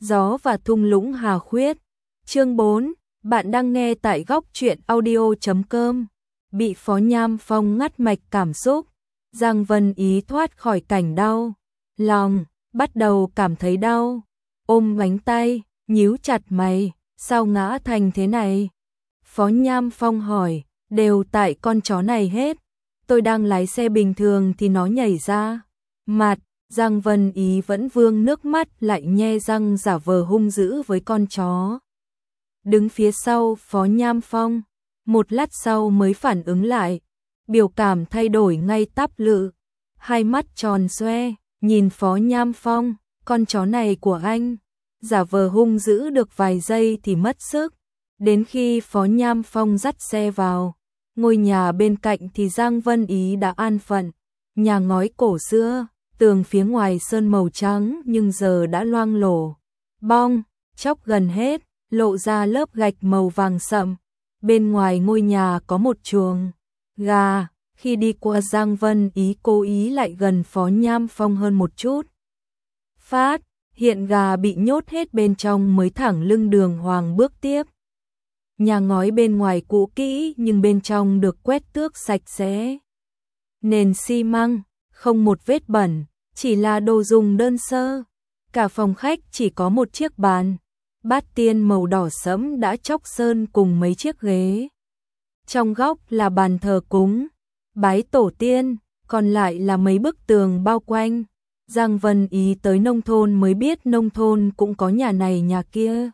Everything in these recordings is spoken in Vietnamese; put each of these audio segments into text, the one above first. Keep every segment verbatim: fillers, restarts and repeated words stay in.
Gió và thung lũng Hà Khuyết. Chương bốn, bạn đang nghe tại góc truyện audio chấm com. Bị Phó Nham Phong ngắt mạch cảm xúc, Giang Vân Ý thoát khỏi cảnh đau lòng, bắt đầu cảm thấy đau, ôm bánh tay, nhíu chặt mày, sao ngã thành thế này? Phó Nham Phong hỏi, đều tại con chó này hết, tôi đang lái xe bình thường thì nó nhảy ra mặt. Giang Vân Ý vẫn vương nước mắt lại nhe răng giả vờ hung dữ với con chó. Đứng phía sau Phó Nham Phong, một lát sau mới phản ứng lại, biểu cảm thay đổi ngay tắp lự, hai mắt tròn xoe, nhìn Phó Nham Phong, con chó này của anh, giả vờ hung dữ được vài giây thì mất sức, đến khi Phó Nham Phong dắt xe vào ngôi nhà bên cạnh thì Giang Vân Ý đã an phận, nhà ngói cổ xưa. Tường phía ngoài sơn màu trắng nhưng giờ đã loang lổ, bong, chóc gần hết, lộ ra lớp gạch màu vàng sậm. Bên ngoài ngôi nhà có một chuồng gà, khi đi qua Giang Vân Ý cố ý lại gần Phó Nham Phong hơn một chút. Phát, hiện gà bị nhốt hết bên trong mới thẳng lưng đường hoàng bước tiếp. Nhà ngói bên ngoài cũ kỹ nhưng bên trong được quét tước sạch sẽ. Nền xi măng, không một vết bẩn, chỉ là đồ dùng đơn sơ. Cả phòng khách chỉ có một chiếc bàn, bát tiên màu đỏ sẫm đã chóc sơn cùng mấy chiếc ghế. Trong góc là bàn thờ cúng, bái tổ tiên, còn lại là mấy bức tường bao quanh. Giang Vân Ý tới nông thôn mới biết nông thôn cũng có nhà này nhà kia.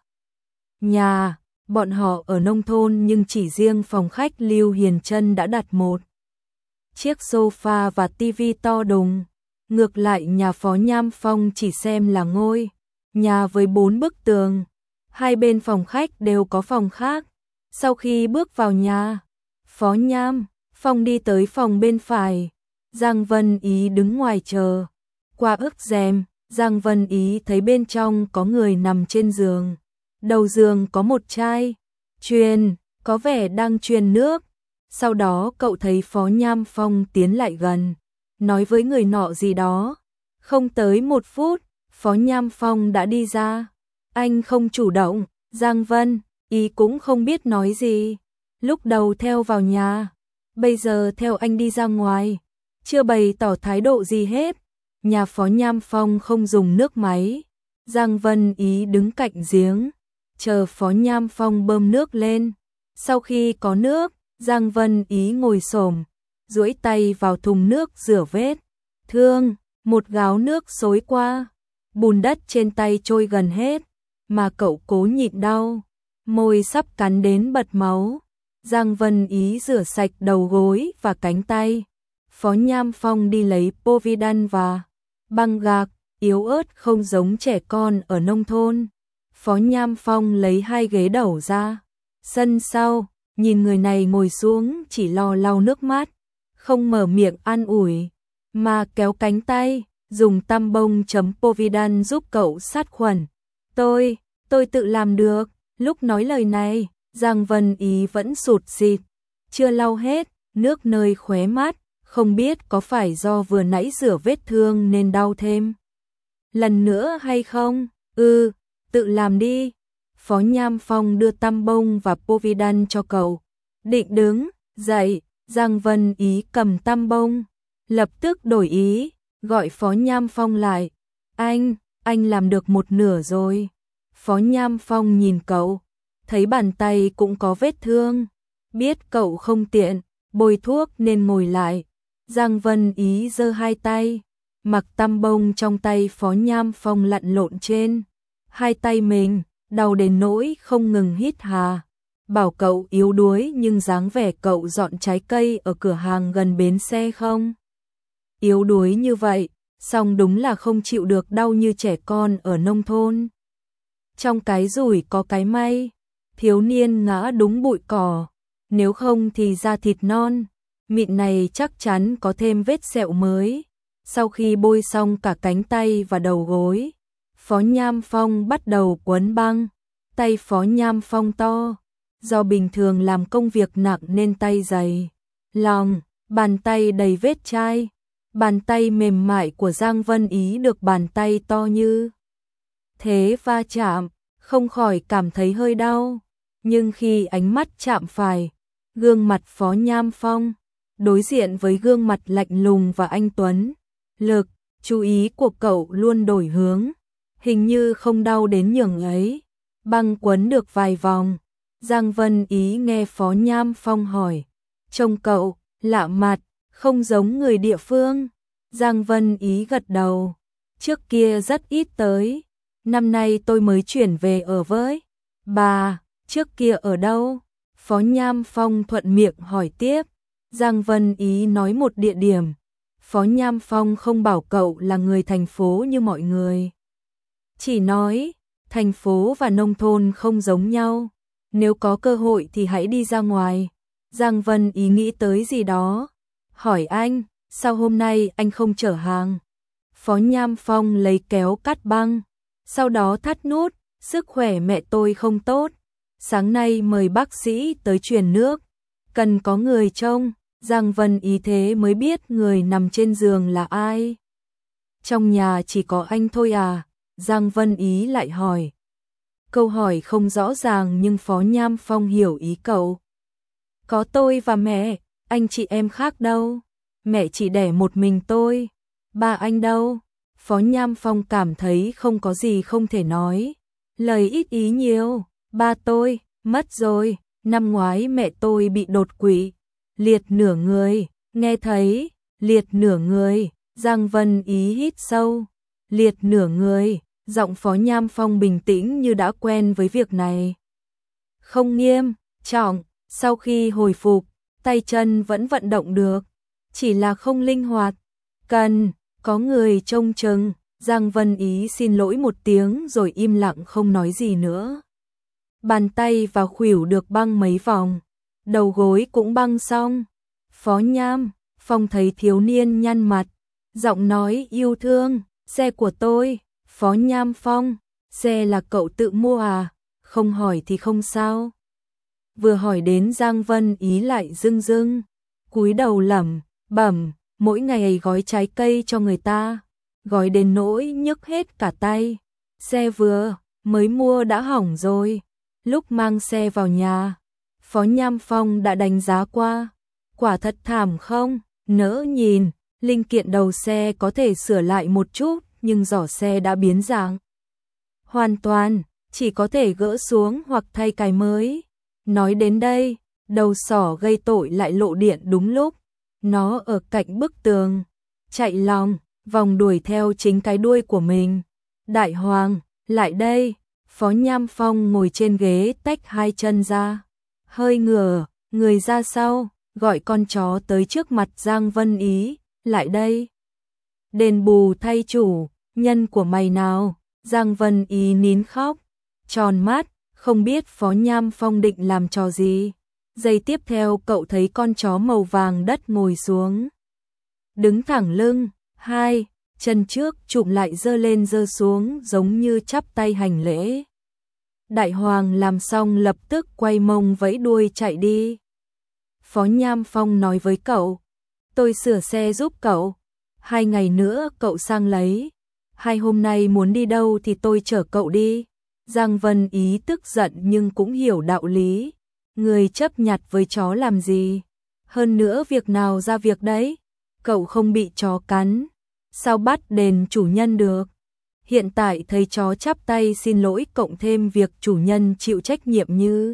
Nhà, bọn họ ở nông thôn nhưng chỉ riêng phòng khách Lưu Hiền Trân đã đặt một chiếc sofa và tivi to đùng. Ngược lại nhà Phó Nham Phong chỉ xem là ngôi nhà với bốn bức tường, hai bên phòng khách đều có phòng khác. Sau khi bước vào nhà, Phó Nham Phong đi tới phòng bên phải, Giang Vân Ý đứng ngoài chờ. Qua ức rèm, Giang Vân Ý thấy bên trong có người nằm trên giường. Đầu giường có một chai truyền, có vẻ đang truyền nước. Sau đó cậu thấy Phó Nham Phong tiến lại gần, nói với người nọ gì đó. Không tới một phút, Phó Nham Phong đã đi ra. Anh không chủ động, Giang Vân Ý cũng không biết nói gì. Lúc đầu theo vào nhà, bây giờ theo anh đi ra ngoài, chưa bày tỏ thái độ gì hết. Nhà Phó Nham Phong không dùng nước máy. Giang Vân Ý đứng cạnh giếng, chờ Phó Nham Phong bơm nước lên. Sau khi có nước, Giang Vân Ý ngồi xổm, duỗi tay vào thùng nước rửa vết thương, một gáo nước xối qua, bùn đất trên tay trôi gần hết, mà cậu cố nhịn đau, môi sắp cắn đến bật máu. Giang Vân Ý rửa sạch đầu gối và cánh tay. Phó Nham Phong đi lấy Povidone và băng gạc, yếu ớt không giống trẻ con ở nông thôn. Phó Nham Phong lấy hai ghế đầu ra sân sau, nhìn người này ngồi xuống chỉ lo lau nước mắt, không mở miệng an ủi, mà kéo cánh tay, dùng tăm bông chấm Povidone giúp cậu sát khuẩn. Tôi, tôi tự làm được. Lúc nói lời này, Giang Vân Ý vẫn sụt sịt, chưa lau hết, nước nơi khóe mắt, không biết có phải do vừa nãy rửa vết thương nên đau thêm lần nữa hay không. Ừ, tự làm đi. Phó Nham Phong đưa tăm bông và Povidone cho cậu, định đứng dậy. Giang Vân Ý cầm tăm bông, lập tức đổi ý, gọi Phó Nham Phong lại. Anh, anh làm được một nửa rồi. Phó Nham Phong nhìn cậu, thấy bàn tay cũng có vết thương, biết cậu không tiện bôi thuốc nên ngồi lại. Giang Vân Ý giơ hai tay, mặc tăm bông trong tay Phó Nham Phong lặn lộn trên hai tay mình, đau đến nỗi không ngừng hít hà. Bảo cậu yếu đuối nhưng dáng vẻ cậu dọn trái cây ở cửa hàng gần bến xe không yếu đuối như vậy, song đúng là không chịu được đau như trẻ con ở nông thôn. Trong cái rủi có cái may, thiếu niên ngã đúng bụi cỏ, nếu không thì da thịt non mịn này chắc chắn có thêm vết sẹo mới. Sau khi bôi xong cả cánh tay và đầu gối, Phó Nham Phong bắt đầu quấn băng. Tay Phó Nham Phong to, do bình thường làm công việc nặng nên tay dày, lòng, bàn tay đầy vết chai. Bàn tay mềm mại của Giang Vân Ý được bàn tay to như thế va chạm, không khỏi cảm thấy hơi đau. Nhưng khi ánh mắt chạm phải gương mặt Phó Nham Phong, đối diện với gương mặt lạnh lùng và anh tuấn, lực chú ý của cậu luôn đổi hướng, hình như không đau đến nhường ấy. Băng quấn được vài vòng, Giang Vân Ý nghe Phó Nham Phong hỏi, trông cậu lạ mặt, không giống người địa phương. Giang Vân Ý gật đầu, trước kia rất ít tới, năm nay tôi mới chuyển về ở với bà. Trước kia ở đâu? Phó Nham Phong thuận miệng hỏi tiếp. Giang Vân Ý nói một địa điểm. Phó Nham Phong không bảo cậu là người thành phố như mọi người, chỉ nói thành phố và nông thôn không giống nhau, nếu có cơ hội thì hãy đi ra ngoài. Giang Vân Ý nghĩ tới gì đó, hỏi anh, sao hôm nay anh không chở hàng? Phó Nham Phong lấy kéo cắt băng, sau đó thắt nút, sức khỏe mẹ tôi không tốt, sáng nay mời bác sĩ tới truyền nước, cần có người trông. Giang Vân Ý thế mới biết người nằm trên giường là ai. Trong nhà chỉ có anh thôi à? Giang Vân Ý lại hỏi. Câu hỏi không rõ ràng nhưng Phó Nham Phong hiểu ý cậu. Có tôi và mẹ, anh chị em khác đâu? Mẹ chỉ đẻ một mình tôi. Ba anh đâu? Phó Nham Phong cảm thấy không có gì không thể nói. Lời ít ý nhiều. Ba tôi mất rồi, năm ngoái mẹ tôi bị đột quỵ, liệt nửa người. Nghe thấy liệt nửa người, Giang Vân Ý hít sâu. Liệt nửa người, giọng Phó Nham Phong bình tĩnh như đã quen với việc này. Không nghiêm trọng, sau khi hồi phục, tay chân vẫn vận động được, chỉ là không linh hoạt, cần có người trông chừng. Giang Vân Ý xin lỗi một tiếng rồi im lặng không nói gì nữa. Bàn tay và khuỷu được băng mấy vòng, đầu gối cũng băng xong. Phó Nham Phong thấy thiếu niên nhăn mặt, giọng nói yêu thương, xe của tôi. Phó Nham Phong, xe là cậu tự mua à? Không hỏi thì không sao. Vừa hỏi đến Giang Vân Ý lại rưng rưng, cúi đầu lẩm bẩm, mỗi ngày gói trái cây cho người ta, gói đến nỗi nhức hết cả tay. Xe vừa mới mua đã hỏng rồi. Lúc mang xe vào nhà, Phó Nham Phong đã đánh giá qua, quả thật thảm không nỡ nhìn. Linh kiện đầu xe có thể sửa lại một chút, nhưng giỏ xe đã biến dạng hoàn toàn, chỉ có thể gỡ xuống hoặc thay cái mới. Nói đến đây, đầu sỏ gây tội lại lộ điện đúng lúc. Nó ở cạnh bức tường, chạy lòng vòng đuổi theo chính cái đuôi của mình. Đại Hoàng, lại đây. Phó Nham Phong ngồi trên ghế tách hai chân ra, hơi ngửa người ra sau, gọi con chó tới trước mặt Giang Vân Ý, lại đây. Đền bù thay chủ nhân của mày nào. Giang Vân Ý nín khóc, tròn mắt, không biết Phó Nham Phong định làm trò gì. Giây tiếp theo cậu thấy con chó màu vàng đất ngồi xuống, đứng thẳng lưng, hai chân trước chụm lại giơ lên giơ xuống giống như chắp tay hành lễ. Đại Hoàng làm xong lập tức quay mông vẫy đuôi chạy đi. Phó Nham Phong nói với cậu, tôi sửa xe giúp cậu, hai ngày nữa cậu sang lấy, hai hôm nay muốn đi đâu thì tôi chở cậu đi. Giang Vân Ý tức giận nhưng cũng hiểu đạo lý, người chấp nhặt với chó làm gì, hơn nữa việc nào ra việc đấy, cậu không bị chó cắn, sao bắt đền chủ nhân được. Hiện tại thấy chó chắp tay xin lỗi cộng thêm việc chủ nhân chịu trách nhiệm như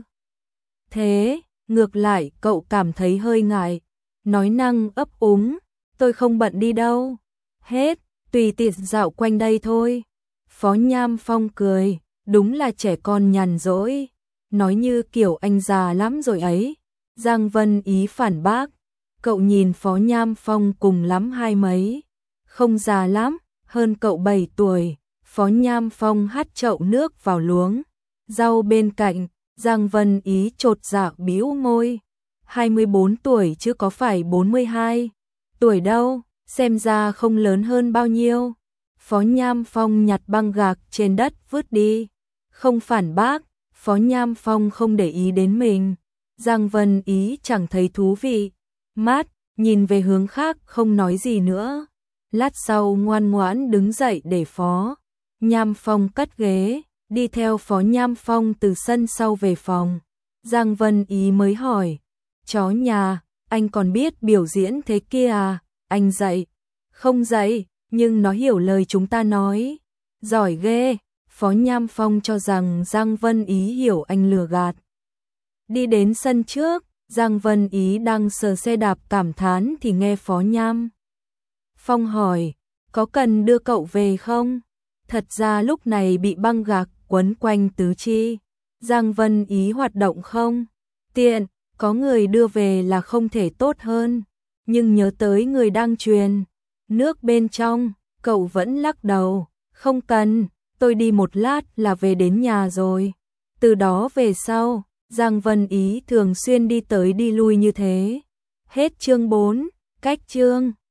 thế, ngược lại cậu cảm thấy hơi ngại, nói năng ấp úng, tôi không bận đi đâu, hết, tùy tiện dạo quanh đây thôi. Phó Nham Phong cười, đúng là trẻ con nhàn rỗi, nói như kiểu anh già lắm rồi ấy. Giang Vân Ý phản bác, cậu nhìn Phó Nham Phong cùng lắm hai mấy, không già lắm, hơn cậu bảy tuổi. Phó Nham Phong hắt chậu nước vào luống rau bên cạnh. Giang Vân Ý chột dạ bĩu môi, hai mươi bốn tuổi chứ có phải bốn mươi hai tuổi đâu, xem ra không lớn hơn bao nhiêu. Phó Nham Phong nhặt băng gạc trên đất vứt đi, không phản bác. Phó Nham Phong không để ý đến mình. Giang Vân Ý chẳng thấy thú vị, mát nhìn về hướng khác không nói gì nữa. Lát sau ngoan ngoãn đứng dậy để Phó Nham Phong cất ghế, đi theo Phó Nham Phong từ sân sau về phòng. Giang Vân Ý mới hỏi, chó nhà, anh còn biết biểu diễn thế kia à? Anh dạy, không dạy, nhưng nó hiểu lời chúng ta nói. Giỏi ghê. Phó Nham Phong cho rằng Giang Vân Ý hiểu anh lừa gạt. Đi đến sân trước, Giang Vân Ý đang sờ xe đạp cảm thán thì nghe Phó Nham Phong hỏi, có cần đưa cậu về không? Thật ra lúc này bị băng gạc quấn quanh tứ chi. Giang Vân Ý hoạt động không tiện, có người đưa về là không thể tốt hơn. Nhưng nhớ tới người đang truyền nước bên trong, cậu vẫn lắc đầu, không cần, tôi đi một lát là về đến nhà rồi. Từ đó về sau, Giang Vân Ý thường xuyên đi tới đi lui như thế. Hết chương bốn, cách chương.